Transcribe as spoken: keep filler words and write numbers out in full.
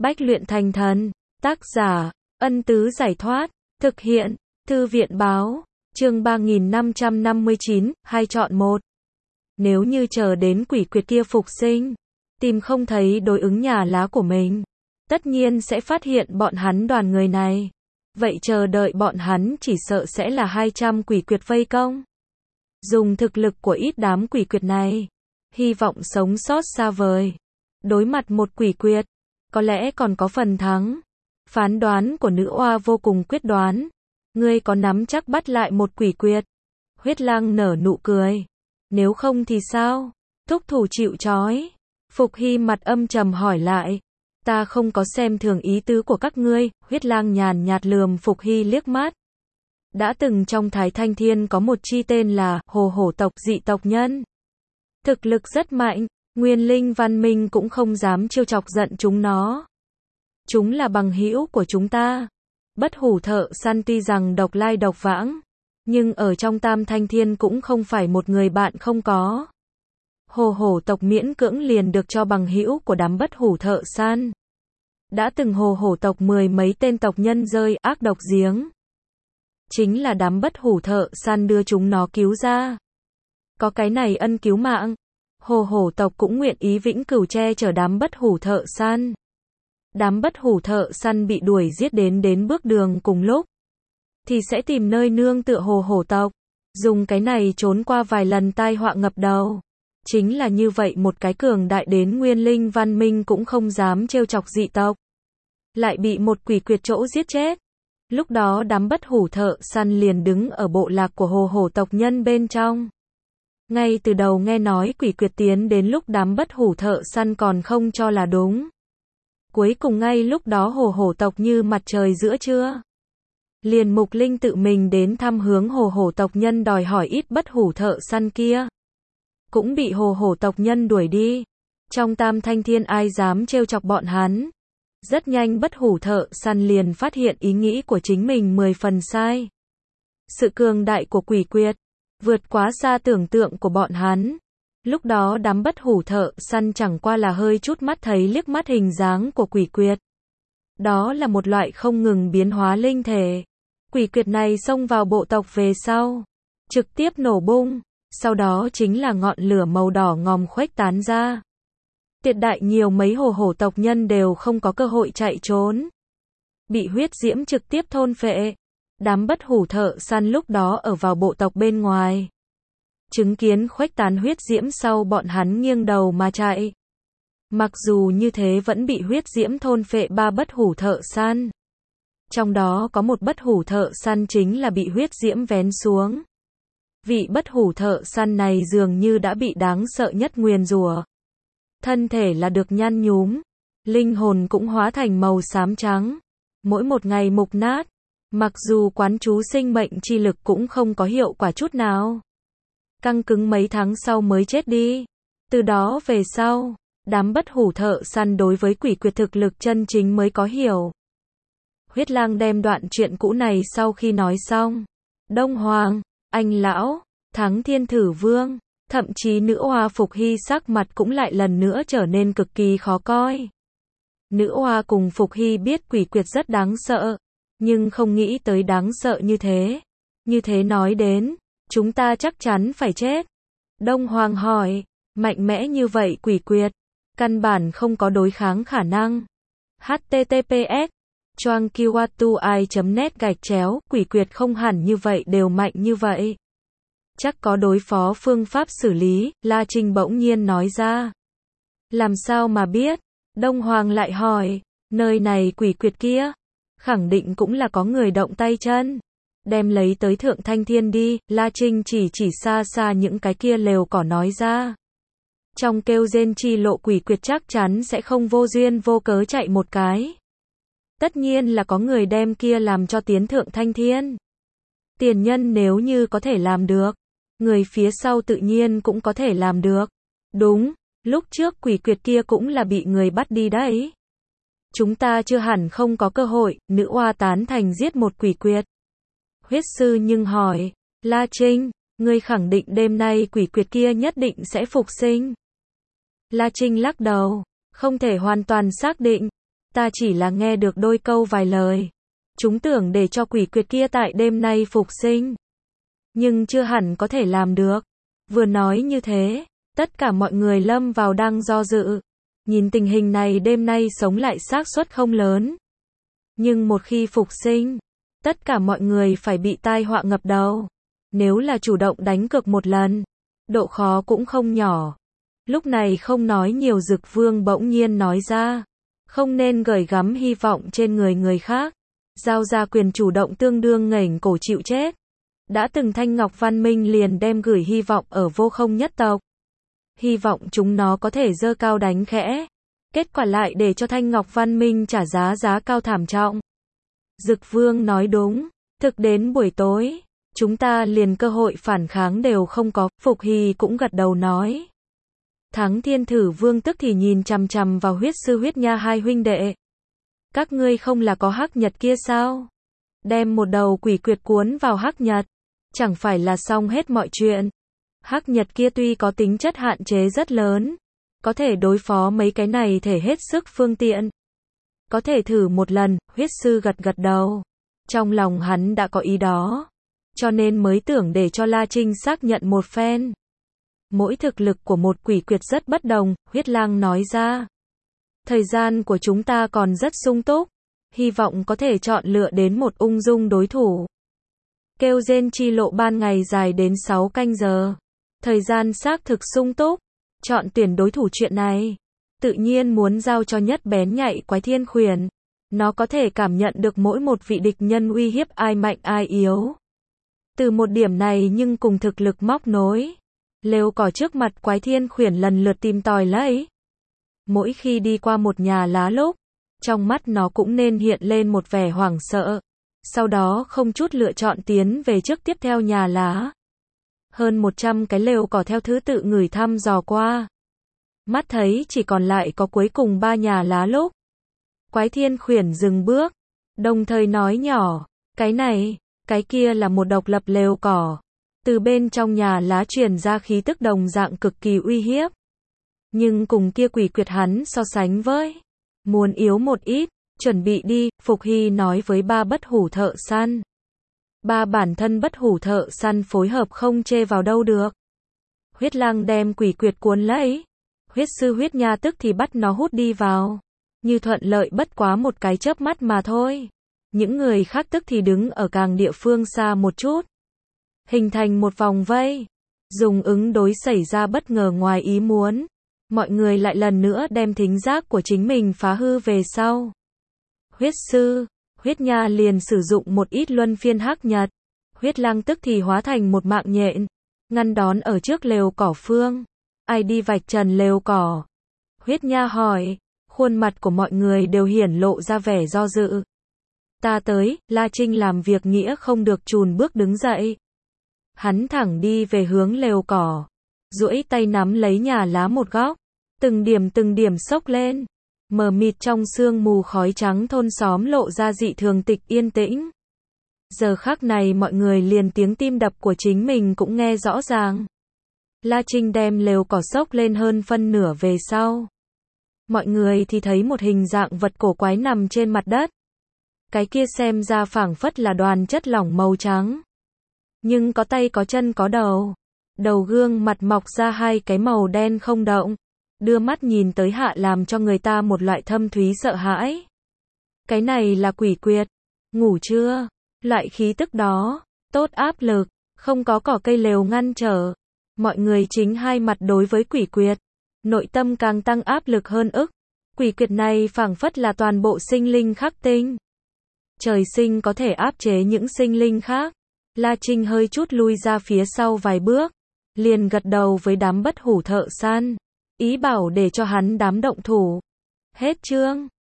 Bách luyện thành thần. Tác giả, Ân Tứ Giải Thoát. Thực hiện, Thư viện Báo. Chương ba nghìn năm trăm năm mươi chín, hai chọn một. Nếu như chờ đến quỷ quyệt kia phục sinh, tìm không thấy đối ứng nhà lá của mình, tất nhiên sẽ phát hiện bọn hắn đoàn người này. Vậy chờ đợi bọn hắn chỉ sợ sẽ là hai trăm quỷ quyệt vây công. Dùng thực lực của ít đám quỷ quyệt này, hy vọng sống sót xa vời. Đối mặt một quỷ quyệt, có lẽ còn có phần thắng. Phán đoán của nữ oa vô cùng quyết đoán. Ngươi có nắm chắc bắt lại một quỷ quyệt? Huyết Lang nở nụ cười. Nếu không thì sao? Thúc thủ chịu trói. Phục Hy mặt âm trầm hỏi lại. Ta không có xem thường ý tứ của các ngươi. Huyết Lang nhàn nhạt lườm Phục Hy liếc mắt. Đã từng trong Thái Thanh Thiên có một chi tên là Hồ Hổ tộc dị tộc nhân. Thực lực rất mạnh, Nguyên Linh văn minh cũng không dám trêu chọc giận chúng nó. Chúng là bằng hữu của chúng ta. Bất Hủ thợ săn tuy rằng độc lai độc vãng, nhưng ở trong Tam Thanh Thiên cũng không phải một người bạn không có. Hồ Hổ tộc miễn cưỡng liền được cho bằng hữu của đám Bất Hủ thợ săn. Đã từng Hồ Hổ tộc mười mấy tên tộc nhân rơi ác độc giếng. Chính là đám Bất Hủ thợ săn đưa chúng nó cứu ra. Có cái này ân cứu mạng, Hồ Hổ tộc cũng nguyện ý vĩnh cửu che chở đám Bất Hủ thợ săn. Đám Bất Hủ thợ săn bị đuổi giết đến đến bước đường cùng lúc, thì sẽ tìm nơi nương tựa Hồ Hổ tộc, dùng cái này trốn qua vài lần tai họa ngập đầu. Chính là như vậy một cái cường đại đến Nguyên Linh văn minh cũng không dám trêu chọc dị tộc, lại bị một quỷ quyệt chỗ giết chết. Lúc đó đám Bất Hủ thợ săn liền đứng ở bộ lạc của Hồ Hổ tộc nhân bên trong. Ngay từ đầu nghe nói quỷ quyệt tiến đến lúc đám Bất Hủ thợ săn còn không cho là đúng. Cuối cùng ngay lúc đó Hồ Hổ tộc như mặt trời giữa trưa. Liền Mục Linh tự mình đến thăm hướng Hồ Hổ tộc nhân đòi hỏi ít Bất Hủ thợ săn kia. Cũng bị Hồ Hổ tộc nhân đuổi đi. Trong Tam Thanh Thiên ai dám trêu chọc bọn hắn. Rất nhanh Bất Hủ thợ săn liền phát hiện ý nghĩ của chính mình mười phần sai. Sự cường đại của quỷ quyệt vượt quá xa tưởng tượng của bọn hắn. Lúc đó đám Bất Hủ thợ săn chẳng qua là hơi chút mắt thấy liếc mắt hình dáng của quỷ quyệt. Đó là một loại không ngừng biến hóa linh thể. Quỷ quyệt này xông vào bộ tộc về sau, trực tiếp nổ bung, sau đó chính là ngọn lửa màu đỏ ngòm khuếch tán ra. Tuyệt đại nhiều mấy Hồ Hổ tộc nhân đều không có cơ hội chạy trốn. Bị huyết diễm trực tiếp thôn phệ. Đám Bất Hủ thợ săn lúc đó ở vào bộ tộc bên ngoài. Chứng kiến khuếch tán huyết diễm sau bọn hắn nghiêng đầu mà chạy. Mặc dù như thế vẫn bị huyết diễm thôn phệ ba Bất Hủ thợ săn. Trong đó có một Bất Hủ thợ săn chính là bị huyết diễm vén xuống. Vị Bất Hủ thợ săn này dường như đã bị đáng sợ nhất nguyền rủa. Thân thể là được nhăn nhúm, linh hồn cũng hóa thành màu xám trắng. Mỗi một ngày mục nát, mặc dù quán chú sinh mệnh chi lực cũng không có hiệu quả chút nào. Căng cứng mấy tháng sau mới chết đi. Từ đó về sau, đám Bất Hủ thợ săn đối với quỷ quyệt thực lực chân chính mới có hiểu. Huyết Lang đem đoạn chuyện cũ này sau khi nói xong. Đông Hoàng, Anh Lão, Thắng Thiên Thử Vương, thậm chí nữ oa Phục Hy sắc mặt cũng lại lần nữa trở nên cực kỳ khó coi. Nữ oa cùng Phục Hy biết quỷ quyệt rất đáng sợ, nhưng không nghĩ tới đáng sợ như thế. Như thế nói đến, chúng ta chắc chắn phải chết. Đông Hoàng hỏi, mạnh mẽ như vậy quỷ quyệt, căn bản không có đối kháng khả năng. H T T P S choang kiwatuai chấm net gạch chéo, quỷ quyệt không hẳn như vậy đều mạnh như vậy. Chắc có đối phó phương pháp xử lý, La Trinh bỗng nhiên nói ra. Làm sao mà biết? Đông Hoàng lại hỏi, nơi này quỷ quyệt kia, khẳng định cũng là có người động tay chân. Đem lấy tới Thượng Thanh Thiên đi, La Trinh chỉ chỉ xa xa những cái kia lều cỏ nói ra. Trong kêu rên chi lộ quỷ quyệt chắc chắn sẽ không vô duyên vô cớ chạy một cái. Tất nhiên là có người đem kia làm cho tiến Thượng Thanh Thiên. Tiền nhân nếu như có thể làm được, người phía sau tự nhiên cũng có thể làm được. Đúng, lúc trước quỷ quyệt kia cũng là bị người bắt đi đấy. Chúng ta chưa hẳn không có cơ hội, nữ oa tán thành giết một quỷ quyệt. Huyết sư nhưng hỏi, La Trinh, ngươi khẳng định đêm nay quỷ quyệt kia nhất định sẽ phục sinh. La Trinh lắc đầu, không thể hoàn toàn xác định. Ta chỉ là nghe được đôi câu vài lời. Chúng tưởng để cho quỷ quyệt kia tại đêm nay phục sinh. Nhưng chưa hẳn có thể làm được. Vừa nói như thế, tất cả mọi người lâm vào đang do dự. Nhìn tình hình này đêm nay sống lại xác suất không lớn. Nhưng một khi phục sinh, tất cả mọi người phải bị tai họa ngập đầu. Nếu là chủ động đánh cược một lần, độ khó cũng không nhỏ. Lúc này không nói nhiều, Dực Vương bỗng nhiên nói ra. Không nên gửi gắm hy vọng trên người người khác. Giao ra quyền chủ động tương đương nghềnh cổ chịu chết. Đã từng Thanh Ngọc Văn Minh liền đem gửi hy vọng ở Vô Không nhất tộc. Hy vọng chúng nó có thể dơ cao đánh khẽ. Kết quả lại để cho Thanh Ngọc Văn Minh trả giá giá cao thảm trọng. Dực Vương nói đúng. Thực đến buổi tối, chúng ta liền cơ hội phản kháng đều không có. Phục Hy cũng gật đầu nói. Thắng Thiên Thử Vương tức thì nhìn chằm chằm vào Huyết Sư Huyết Nha hai huynh đệ. Các ngươi không là có hắc nhật kia sao? Đem một đầu quỷ quyệt cuốn vào hắc nhật, chẳng phải là xong hết mọi chuyện. Hắc nhật kia tuy có tính chất hạn chế rất lớn, có thể đối phó mấy cái này thể hết sức phương tiện. Có thể thử một lần. Huyết sư gật gật đầu. Trong lòng hắn đã có ý đó, cho nên mới tưởng để cho La Trinh xác nhận một phen. Mỗi thực lực của một quỷ quyệt rất bất đồng, Huyết Lang nói ra. Thời gian của chúng ta còn rất sung túc, hy vọng có thể chọn lựa đến một ung dung đối thủ. Kêu rên chi lộ ban ngày dài đến sáu canh giờ. Thời gian xác thực sung túc, chọn tuyển đối thủ chuyện này, tự nhiên muốn giao cho nhất bén nhạy Quái Thiên Khuyển. Nó có thể cảm nhận được mỗi một vị địch nhân uy hiếp ai mạnh ai yếu. Từ một điểm này nhưng cùng thực lực móc nối. Lều cỏ trước mặt Quái Thiên Khuyển lần lượt tìm tòi lấy. Mỗi khi đi qua một nhà lá lúc, trong mắt nó cũng nên hiện lên một vẻ hoảng sợ. Sau đó không chút lựa chọn tiến về trước tiếp theo nhà lá. Hơn một trăm cái lều cỏ theo thứ tự ngửi thăm dò qua. Mắt thấy chỉ còn lại có cuối cùng ba nhà lá lúc. Quái Thiên Khuyển dừng bước, đồng thời nói nhỏ, cái này, cái kia là một độc lập lều cỏ. Từ bên trong nhà lá truyền ra khí tức đồng dạng cực kỳ uy hiếp. Nhưng cùng kia quỷ quyệt hắn so sánh với, muốn yếu một ít, chuẩn bị đi, Phục Hy nói với ba bất hủ thợ săn. Ba bản thân bất hủ thợ săn phối hợp không chê vào đâu được. Huyết Lang đem quỷ quyệt cuốn lấy. Huyết sư Huyết Nha tức thì bắt nó hút đi vào. Như thuận lợi bất quá một cái chớp mắt mà thôi. Những người khác tức thì đứng ở càng địa phương xa một chút. Hình thành một vòng vây. Dùng ứng đối xảy ra bất ngờ ngoài ý muốn. Mọi người lại lần nữa đem thính giác của chính mình phá hư về sau. Huyết sư, Huyết Nha liền sử dụng một ít luân phiên hắc nhật. Huyết Lang tức thì hóa thành một mạng nhện. Ngăn đón ở trước lều cỏ phương. Ai đi vạch trần lều cỏ? Huyết Nha hỏi. Khuôn mặt của mọi người đều hiển lộ ra vẻ do dự. Ta tới. La Trinh làm việc nghĩa không được chùn bước đứng dậy. Hắn thẳng đi về hướng lều cỏ. Duỗi tay nắm lấy nhà lá một góc. Từng điểm từng điểm xốc lên. Mờ mịt trong sương mù khói trắng thôn xóm lộ ra dị thường tịch yên tĩnh. Giờ khắc này mọi người liền tiếng tim đập của chính mình cũng nghe rõ ràng. La Trinh đem lều cỏ xốc lên hơn phân nửa về sau. Mọi người thì thấy một hình dạng vật cổ quái nằm trên mặt đất. Cái kia xem ra phảng phất là đoàn chất lỏng màu trắng. Nhưng có tay có chân có đầu. Đầu gương mặt mọc ra hai cái màu đen không động. Đưa mắt nhìn tới hạ làm cho người ta một loại thâm thúy sợ hãi. Cái này là quỷ quyệt. Ngủ chưa? Loại khí tức đó, tốt áp lực, không có cỏ cây lều ngăn trở. Mọi người chính hai mặt đối với quỷ quyệt. Nội tâm càng tăng áp lực hơn ức. Quỷ quyệt này phảng phất là toàn bộ sinh linh khắc tinh. Trời sinh có thể áp chế những sinh linh khác. La Trinh hơi chút lui ra phía sau vài bước. Liền gật đầu với đám bất hủ thợ săn. Ý bảo để cho hắn đám động thủ. Hết chương.